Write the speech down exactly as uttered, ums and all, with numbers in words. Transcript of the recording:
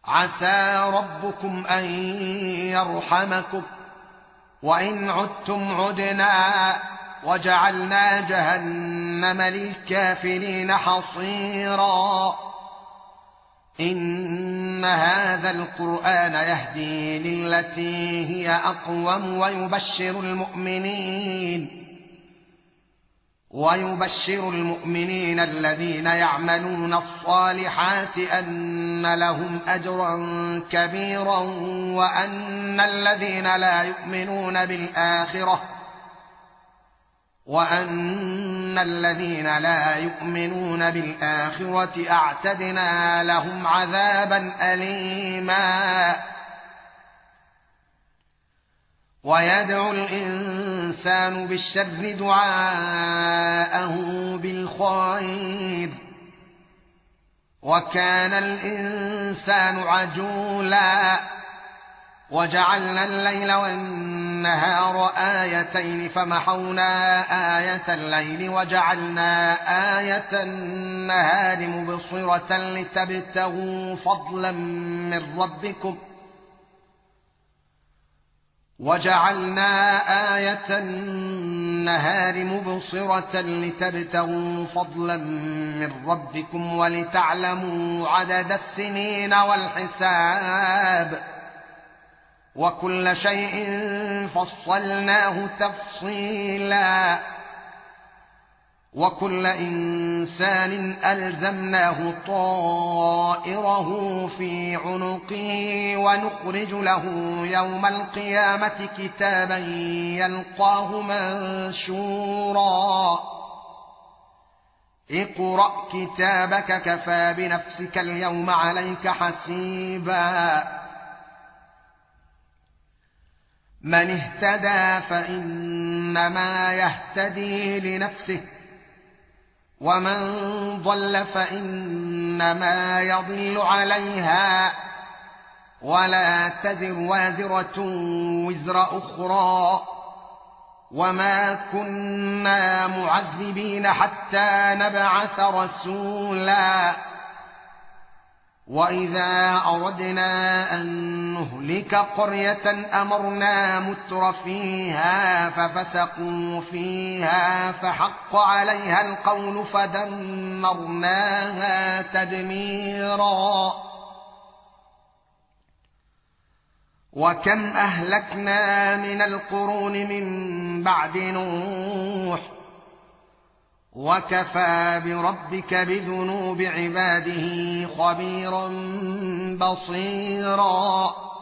عسى ربكم أن يرحمكم وإن عدتم عدنا وجعلنا جهنم للكافرين حصيرا إن هذا القرآن يهدي للتي هي أقوم ويبشر المؤمنين ويبشر المؤمنين الذين يعملون الصالحات أن لهم أجرا كبيرا وأن الذين لا يؤمنون بالآخرة وأن الذين لا يؤمنون بالآخرة أعتدنا لهم عذابا أليما ويدعو الإنسان بالشر دعاءه بالخير وكان الإنسان عجولا وجعلنا الليل والنهار آيتين فمحونا آية الليل وجعلنا آية النهار مبصرة لتبتغوا فضلا من ربكم وجعلنا آية النهار مبصرة لتبتغوا فضلا من ربكم ولتعلموا عدد السنين والحساب وكل شيء فصلناه تفصيلا وكل إنسان ألزمناه طائره في عنقه ونخرج له يوم القيامة كتابا يلقاه منشورا اقرأ كتابك كفى بنفسك اليوم عليك حسيبا من اهتدى فإنما يهتدي لنفسه ومن ضل فإنما يضل عليها ولا تزر وازرة وزر أخرى وما كنا معذبين حتى نبعث رسولا وإذا أردنا أن نهلك قرية أمرنا متر فيها ففسقوا فيها فحق عليها القول فدمرناها تدميرا وكم أهلكنا من القرون من بعد نوح وكفى بربك بذنوب عباده خبيرا بصيرا